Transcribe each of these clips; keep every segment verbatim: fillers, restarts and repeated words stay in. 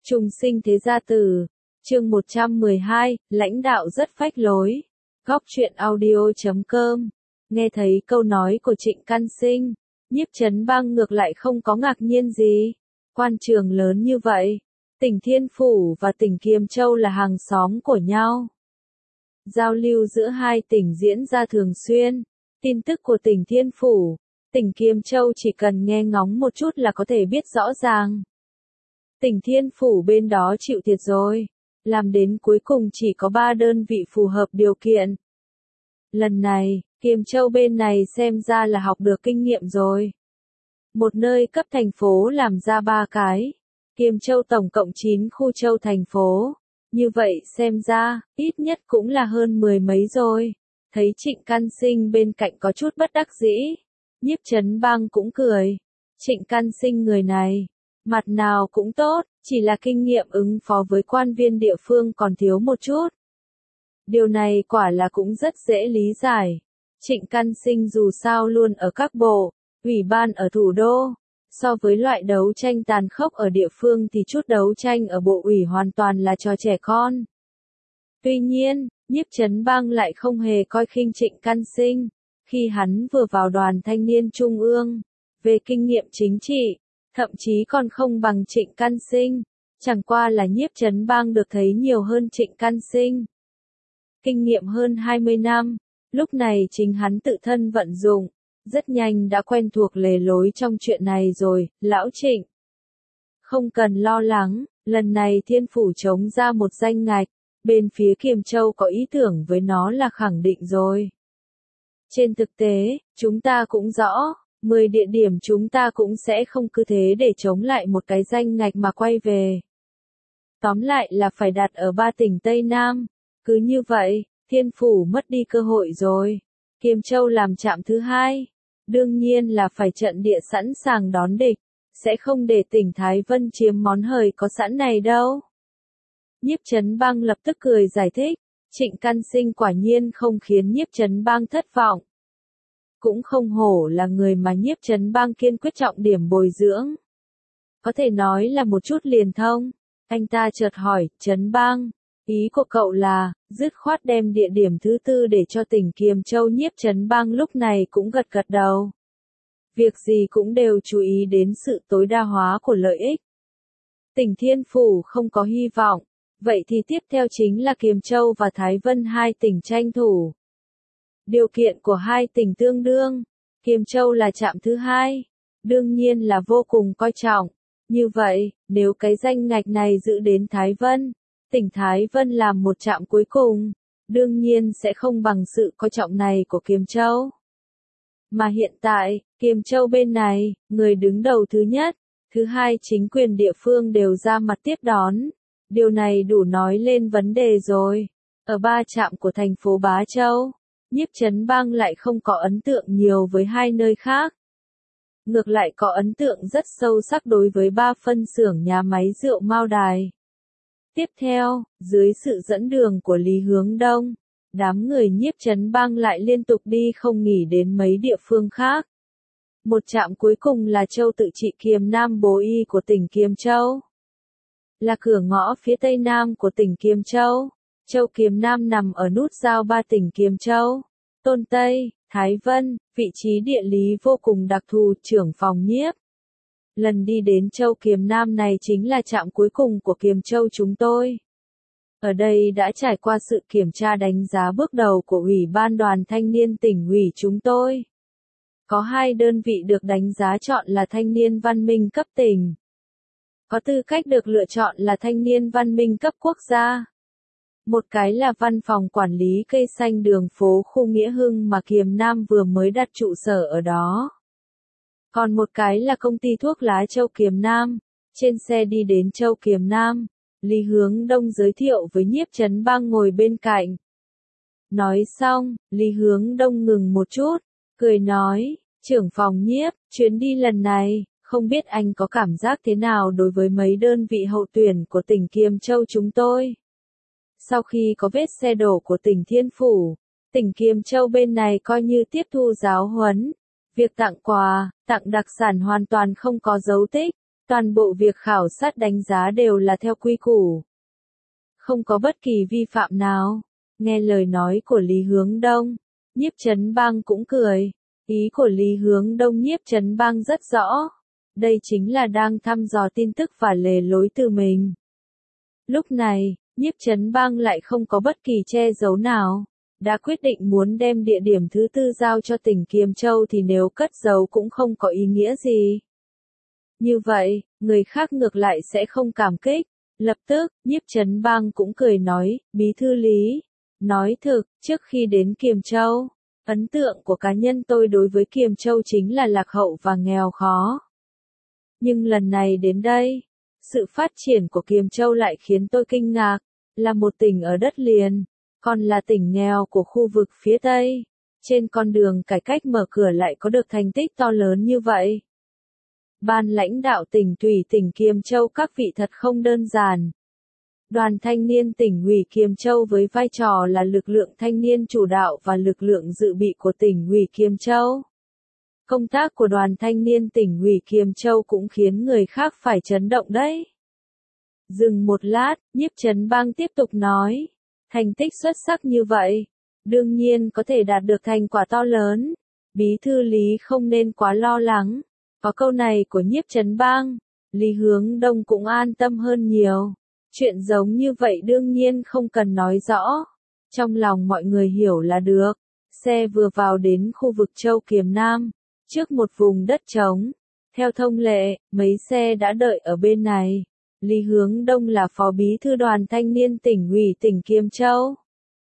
Trùng sinh thế gia tử, chương một trăm mười hai, lãnh đạo rất phách lối. Góc truyện audio chấm com. Nghe thấy câu nói của Trịnh Căn Sinh, Nhiếp Chấn Bang ngược lại không có ngạc nhiên gì. Quan trường lớn như vậy, tỉnh Thiên Phủ và tỉnh Kiềm Châu là hàng xóm của nhau. Giao lưu giữa hai tỉnh diễn ra thường xuyên. Tin tức của tỉnh Thiên Phủ, tỉnh Kiềm Châu chỉ cần nghe ngóng một chút là có thể biết rõ ràng. Tỉnh Thiên Phủ bên đó chịu thiệt rồi, làm đến cuối cùng chỉ có ba đơn vị phù hợp điều kiện. Lần này, Kiềm Châu bên này xem ra là học được kinh nghiệm rồi. Một nơi cấp thành phố làm ra ba cái, Kiềm Châu tổng cộng chín khu châu thành phố. Như vậy xem ra, ít nhất cũng là hơn mười mấy rồi. Thấy Trịnh Căn Sinh bên cạnh có chút bất đắc dĩ, Nhiếp Chấn Bang cũng cười. Trịnh Căn Sinh người này, mặt nào cũng tốt, chỉ là kinh nghiệm ứng phó với quan viên địa phương còn thiếu một chút. Điều này quả là cũng rất dễ lý giải. Trịnh Căn Sinh dù sao luôn ở các bộ, ủy ban ở thủ đô. So với loại đấu tranh tàn khốc ở địa phương thì chút đấu tranh ở bộ ủy hoàn toàn là trò trẻ con. Tuy nhiên, Nhiếp Chấn Bang lại không hề coi khinh Trịnh Căn Sinh. Khi hắn vừa vào đoàn thanh niên trung ương, về kinh nghiệm chính trị, thậm chí còn không bằng Trịnh Căn Sinh. Chẳng qua là Nhiếp Chấn Bang được thấy nhiều hơn Trịnh Căn Sinh. Kinh nghiệm hơn hai mươi năm, lúc này chính hắn tự thân vận dụng. Rất nhanh đã quen thuộc lề lối trong chuyện này rồi, lão Trịnh. Không cần lo lắng, lần này Thiên Phủ chống ra một danh ngạch, bên phía Kiềm Châu có ý tưởng với nó là khẳng định rồi. Trên thực tế, chúng ta cũng rõ, mười địa điểm chúng ta cũng sẽ không cứ thế để chống lại một cái danh ngạch mà quay về. Tóm lại là phải đặt ở ba tỉnh Tây Nam, cứ như vậy, Thiên Phủ mất đi cơ hội rồi. Kiềm Châu làm trạm thứ hai. Đương nhiên là phải trận địa sẵn sàng đón địch, sẽ không để tỉnh Thái Vân chiếm món hời có sẵn này đâu. Nhiếp Chấn Bang lập tức cười giải thích, Trịnh Căn Sinh quả nhiên không khiến Nhiếp Chấn Bang thất vọng. Cũng không hổ là người mà Nhiếp Chấn Bang kiên quyết trọng điểm bồi dưỡng. Có thể nói là một chút liền thông. Anh ta chợt hỏi, Chấn Bang, ý của cậu là, dứt khoát đem địa điểm thứ tư để cho tỉnh Kiềm Châu. Nhiếp Chấn Bang lúc này cũng gật gật đầu. Việc gì cũng đều chú ý đến sự tối đa hóa của lợi ích. Tỉnh Thiên Phủ không có hy vọng, vậy thì tiếp theo chính là Kiềm Châu và Thái Vân hai tỉnh tranh thủ. Điều kiện của hai tỉnh tương đương, Kiềm Châu là trạm thứ hai, đương nhiên là vô cùng coi trọng. Như vậy, nếu cái danh ngạch này giữ đến Thái Vân, tỉnh Thái Vân làm một trạm cuối cùng, đương nhiên sẽ không bằng sự coi trọng này của Kiềm Châu. Mà hiện tại, Kiềm Châu bên này, người đứng đầu thứ nhất, thứ hai chính quyền địa phương đều ra mặt tiếp đón. Điều này đủ nói lên vấn đề rồi. Ở ba trạm của thành phố Bá Châu, Nhiếp Chấn Bang lại không có ấn tượng nhiều với hai nơi khác. Ngược lại có ấn tượng rất sâu sắc đối với ba phân xưởng nhà máy rượu Mao Đài. Tiếp theo, dưới sự dẫn đường của Lý Hướng Đông, đám người Nhiếp Chấn Bang lại liên tục đi không nghỉ đến mấy địa phương khác. Một trạm cuối cùng là Châu Tự Trị Kiềm Nam Bố Y của tỉnh Kiềm Châu. Là cửa ngõ phía tây nam của tỉnh Kiềm Châu. Châu Kiềm Nam nằm ở nút giao ba tỉnh Kiềm Châu, Tôn Tây, Thái Vân, vị trí địa lý vô cùng đặc thù. Trưởng phòng Nhiếp. Lần đi đến Châu Kiềm Nam này chính là trạm cuối cùng của Kiềm Châu chúng tôi. Ở đây đã trải qua sự kiểm tra đánh giá bước đầu của Ủy ban Đoàn Thanh niên tỉnh ủy chúng tôi. Có hai đơn vị được đánh giá chọn là thanh niên văn minh cấp tỉnh. Có tư cách được lựa chọn là thanh niên văn minh cấp quốc gia. Một cái là văn phòng quản lý cây xanh đường phố khu Nghĩa Hưng mà Kiềm Nam vừa mới đặt trụ sở ở đó. Còn một cái là công ty thuốc lá Châu Kiềm Nam. Trên xe đi đến Châu Kiềm Nam, Lý Hướng Đông giới thiệu với Nhiếp Chấn Bang ngồi bên cạnh. Nói xong, Lý Hướng Đông ngừng một chút, cười nói, trưởng phòng Nhiếp, chuyến đi lần này, không biết anh có cảm giác thế nào đối với mấy đơn vị hậu tuyển của tỉnh Kiềm Châu chúng tôi. Sau khi có vết xe đổ của tỉnh Thiên Phủ, tỉnh Kiềm Châu bên này coi như tiếp thu giáo huấn. Việc tặng quà, tặng đặc sản hoàn toàn không có dấu tích. Toàn bộ việc khảo sát đánh giá đều là theo quy củ. Không có bất kỳ vi phạm nào. Nghe lời nói của Lý Hướng Đông, Nhiếp Chấn Bang cũng cười. Ý của Lý Hướng Đông Nhiếp Chấn Bang rất rõ. Đây chính là đang thăm dò tin tức và lề lối từ mình. Lúc này, Nhiếp Chấn Bang lại không có bất kỳ che giấu nào. Đã quyết định muốn đem địa điểm thứ tư giao cho tỉnh Kiềm Châu thì nếu cất giấu cũng không có ý nghĩa gì. Như vậy, người khác ngược lại sẽ không cảm kích. Lập tức, Nhiếp Chấn Bang cũng cười nói, Bí thư Lý. Nói thực, trước khi đến Kiềm Châu, ấn tượng của cá nhân tôi đối với Kiềm Châu chính là lạc hậu và nghèo khó. Nhưng lần này đến đây, sự phát triển của Kiềm Châu lại khiến tôi kinh ngạc, là một tỉnh ở đất liền, còn là tỉnh nghèo của khu vực phía Tây. Trên con đường cải cách mở cửa lại có được thành tích to lớn như vậy. Ban lãnh đạo tỉnh ủy tỉnh Kiềm Châu các vị thật không đơn giản. Đoàn thanh niên tỉnh ủy Kiềm Châu với vai trò là lực lượng thanh niên chủ đạo và lực lượng dự bị của tỉnh ủy Kiềm Châu. Công tác của đoàn thanh niên tỉnh ủy Kiềm Châu cũng khiến người khác phải chấn động đấy. Dừng một lát, Nhiếp Chấn Bang tiếp tục nói, thành tích xuất sắc như vậy, đương nhiên có thể đạt được thành quả to lớn. Bí thư Lý không nên quá lo lắng. Có câu này của Nhiếp Chấn Bang, Lý Hướng Đông cũng an tâm hơn nhiều. Chuyện giống như vậy đương nhiên không cần nói rõ. Trong lòng mọi người hiểu là được. Xe vừa vào đến khu vực Châu Kiềm Nam, trước một vùng đất trống. Theo thông lệ, mấy xe đã đợi ở bên này. Lý Hướng Đông là phó bí thư đoàn thanh niên tỉnh ủy tỉnh Kiềm Châu.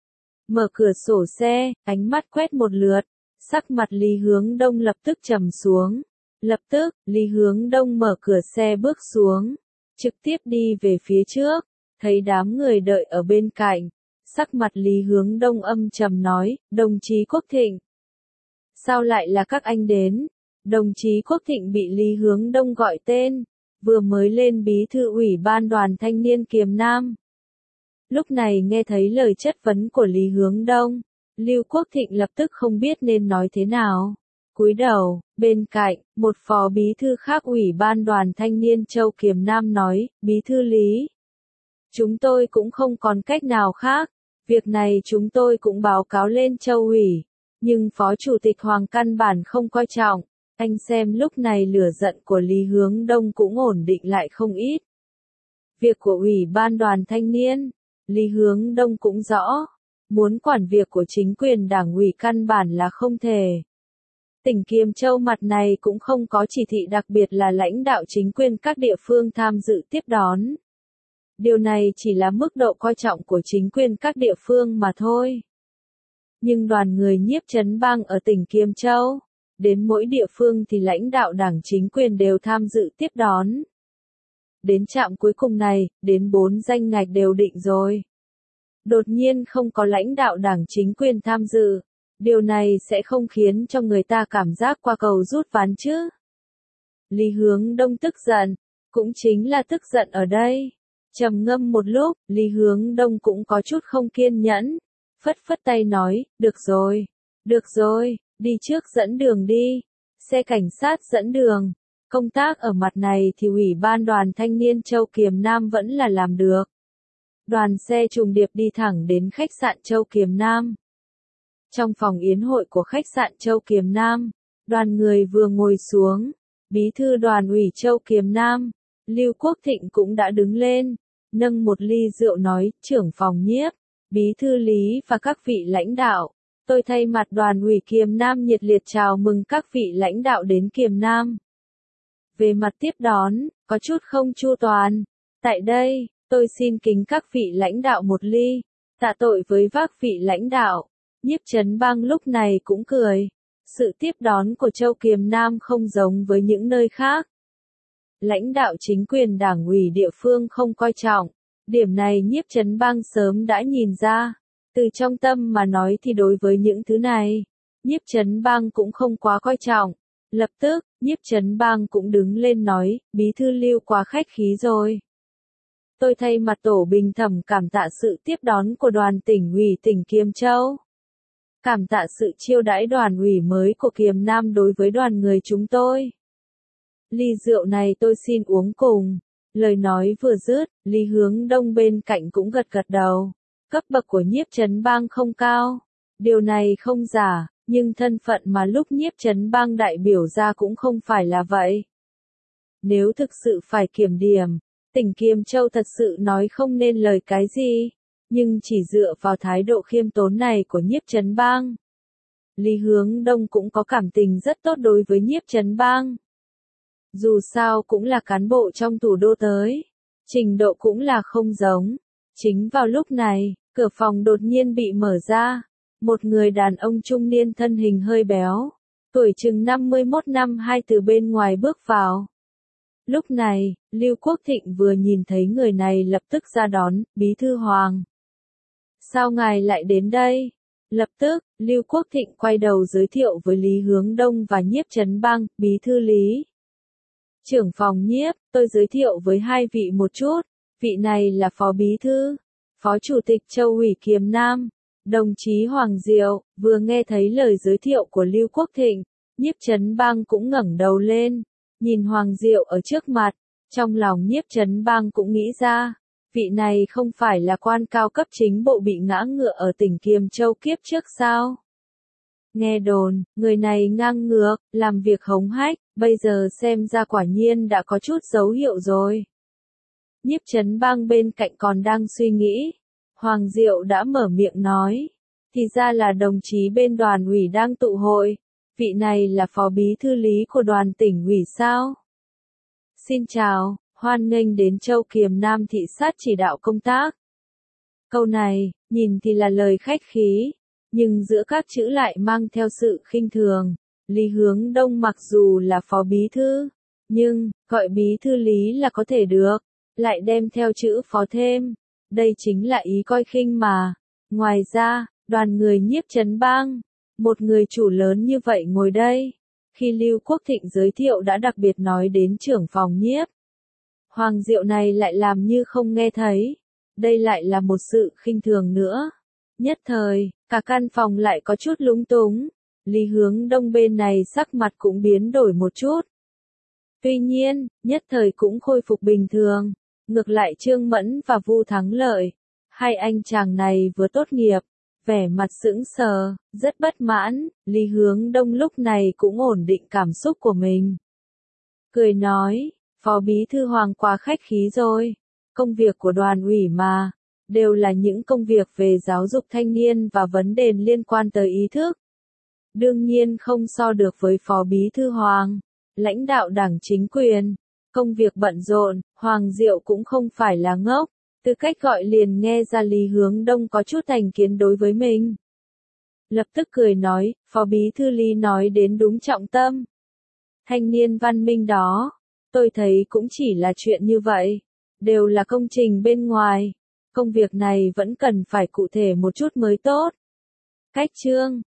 Mở cửa sổ xe, ánh mắt quét một lượt. Sắc mặt Lý Hướng Đông lập tức trầm xuống. Lập tức, Lý Hướng Đông mở cửa xe bước xuống, trực tiếp đi về phía trước, thấy đám người đợi ở bên cạnh. Sắc mặt Lý Hướng Đông âm trầm nói, đồng chí Quốc Thịnh. Sao lại là các anh đến? Đồng chí Quốc Thịnh bị Lý Hướng Đông gọi tên, vừa mới lên bí thư ủy ban đoàn thanh niên Kiềm Nam. Lúc này nghe thấy lời chất vấn của Lý Hướng Đông, Lưu Quốc Thịnh lập tức không biết nên nói thế nào. Cúi đầu, bên cạnh, một phó bí thư khác ủy ban đoàn thanh niên Châu Kiềm Nam nói, Bí thư Lý. Chúng tôi cũng không còn cách nào khác, việc này chúng tôi cũng báo cáo lên Châu ủy, nhưng Phó Chủ tịch Hoàng căn bản không coi trọng. Anh xem lúc này lửa giận của Lý Hướng Đông cũng ổn định lại không ít. Việc của ủy ban đoàn thanh niên, Lý Hướng Đông cũng rõ, muốn quản việc của chính quyền đảng ủy căn bản là không thể. Tỉnh Kiềm Châu mặt này cũng không có chỉ thị đặc biệt là lãnh đạo chính quyền các địa phương tham dự tiếp đón. Điều này chỉ là mức độ coi trọng của chính quyền các địa phương mà thôi. Nhưng đoàn người Nhiếp Chấn Bang ở tỉnh Kiềm Châu, đến mỗi địa phương thì lãnh đạo đảng chính quyền đều tham dự tiếp đón. Đến trạm cuối cùng này, đến bốn danh ngạch đều định rồi. Đột nhiên không có lãnh đạo đảng chính quyền tham dự. Điều này sẽ không khiến cho người ta cảm giác qua cầu rút ván chứ. Lý Hướng Đông tức giận, cũng chính là tức giận ở đây. Trầm ngâm một lúc, Lý Hướng Đông cũng có chút không kiên nhẫn. Phất phất tay nói, được rồi, được rồi, đi trước dẫn đường đi. Xe cảnh sát dẫn đường. Công tác ở mặt này thì ủy ban đoàn thanh niên Châu Kiềm Nam vẫn là làm được. Đoàn xe trùng điệp đi thẳng đến khách sạn Châu Kiềm Nam. Trong phòng yến hội của khách sạn Châu Kiềm Nam, đoàn người vừa ngồi xuống, bí thư đoàn ủy Châu Kiềm Nam, Lưu Quốc Thịnh cũng đã đứng lên, nâng một ly rượu nói, trưởng phòng Nhiếp, bí thư Lý và các vị lãnh đạo, tôi thay mặt đoàn ủy Kiềm Nam nhiệt liệt chào mừng các vị lãnh đạo đến Kiềm Nam. Về mặt tiếp đón, có chút không chu toàn, tại đây, tôi xin kính các vị lãnh đạo một ly, tạ tội với các vị lãnh đạo. Nhiếp Chấn Bang lúc này cũng cười. Sự tiếp đón của Châu Kiềm Nam không giống với những nơi khác. Lãnh đạo chính quyền đảng ủy địa phương không coi trọng. Điểm này Nhiếp Chấn Bang sớm đã nhìn ra. Từ trong tâm mà nói thì đối với những thứ này, Nhiếp Chấn Bang cũng không quá coi trọng. Lập tức, Nhiếp Chấn Bang cũng đứng lên nói, bí thư Lưu quá khách khí rồi. Tôi thay mặt tổ bình thẩm cảm tạ sự tiếp đón của đoàn tỉnh ủy tỉnh Kiềm Châu. Cảm tạ sự chiêu đãi đoàn ủy mới của Kiềm Nam đối với đoàn người chúng tôi. ly rượu này tôi xin uống cùng. Lời nói vừa dứt, Lý Hướng Đông bên cạnh cũng gật gật đầu. Cấp bậc của Nhiếp Chấn Bang không cao. Điều này không giả, nhưng thân phận mà lúc Nhiếp Chấn Bang đại biểu ra cũng không phải là vậy. Nếu thực sự phải kiểm điểm, tỉnh Kiềm Châu thật sự nói không nên lời cái gì, nhưng chỉ dựa vào thái độ khiêm tốn này của Nhiếp Chấn Bang, Lý Hướng Đông cũng có cảm tình rất tốt đối với Nhiếp Chấn Bang. Dù sao cũng là cán bộ trong thủ đô tới, trình độ cũng là không giống. Chính vào lúc này, cửa phòng đột nhiên bị mở ra, một người đàn ông trung niên thân hình hơi béo, tuổi chừng năm mươi mốt năm hai từ bên ngoài bước vào. Lúc này, Lưu Quốc Thịnh vừa nhìn thấy người này lập tức ra đón, Bí thư Hoàng. Sao ngài lại đến đây? Lập tức, Lưu Quốc Thịnh quay đầu giới thiệu với Lý Hướng Đông và Nhiếp Chấn Bang, Bí thư Lý. Trưởng phòng Nhiếp, tôi giới thiệu với hai vị một chút, vị này là Phó Bí thư, Phó Chủ tịch Châu ủy Kiềm Nam, đồng chí Hoàng Diệu. Vừa nghe thấy lời giới thiệu của Lưu Quốc Thịnh, Nhiếp Chấn Bang cũng ngẩng đầu lên, nhìn Hoàng Diệu ở trước mặt, trong lòng Nhiếp Chấn Bang cũng nghĩ ra, vị này không phải là quan cao cấp chính bộ bị ngã ngựa ở tỉnh Kiềm Châu kiếp trước sao? Nghe đồn, người này ngang ngược, làm việc hống hách, bây giờ xem ra quả nhiên đã có chút dấu hiệu rồi. Nhiếp Chấn Bang bên cạnh còn đang suy nghĩ, Hoàng Diệu đã mở miệng nói, thì ra là đồng chí bên đoàn ủy đang tụ hội, vị này là Phó Bí thư Lý của đoàn tỉnh ủy sao? Xin chào, hoan nghênh đến Châu Kiềm Nam thị sát chỉ đạo công tác. Câu này, nhìn thì là lời khách khí, nhưng giữa các chữ lại mang theo sự khinh thường. Lý Hướng Đông mặc dù là Phó Bí thư, nhưng, gọi Bí thư Lý là có thể được, lại đem theo chữ Phó thêm. Đây chính là ý coi khinh mà. Ngoài ra, đoàn người Nhiếp Chấn Bang, một người chủ lớn như vậy ngồi đây. Khi Lưu Quốc Thịnh giới thiệu đã đặc biệt nói đến trưởng phòng Nhiếp. Hoàng Diệu này lại làm như không nghe thấy. Đây lại là một sự khinh thường nữa. Nhất thời, cả căn phòng lại có chút lúng túng. Lý Hướng Đông bên này sắc mặt cũng biến đổi một chút. Tuy nhiên, nhất thời cũng khôi phục bình thường. Ngược lại Trương Mẫn và Vu Thắng Lợi, hai anh chàng này vừa tốt nghiệp, vẻ mặt sững sờ, rất bất mãn. Lý Hướng Đông lúc này cũng ổn định cảm xúc của mình. Cười nói, Phó Bí thư Hoàng quá khách khí rồi, công việc của đoàn ủy mà, đều là những công việc về giáo dục thanh niên và vấn đề liên quan tới ý thức. Đương nhiên không so được với Phó Bí thư Hoàng, lãnh đạo đảng chính quyền, công việc bận rộn. Hoàng Diệu cũng không phải là ngốc, từ cách gọi liền nghe ra Lý Hướng Đông có chút thành kiến đối với mình. Lập tức cười nói, Phó Bí thư Lý nói đến đúng trọng tâm. Thanh niên văn minh đó, tôi thấy cũng chỉ là chuyện như vậy, đều là công trình bên ngoài, công việc này vẫn cần phải cụ thể một chút mới tốt. Cách chương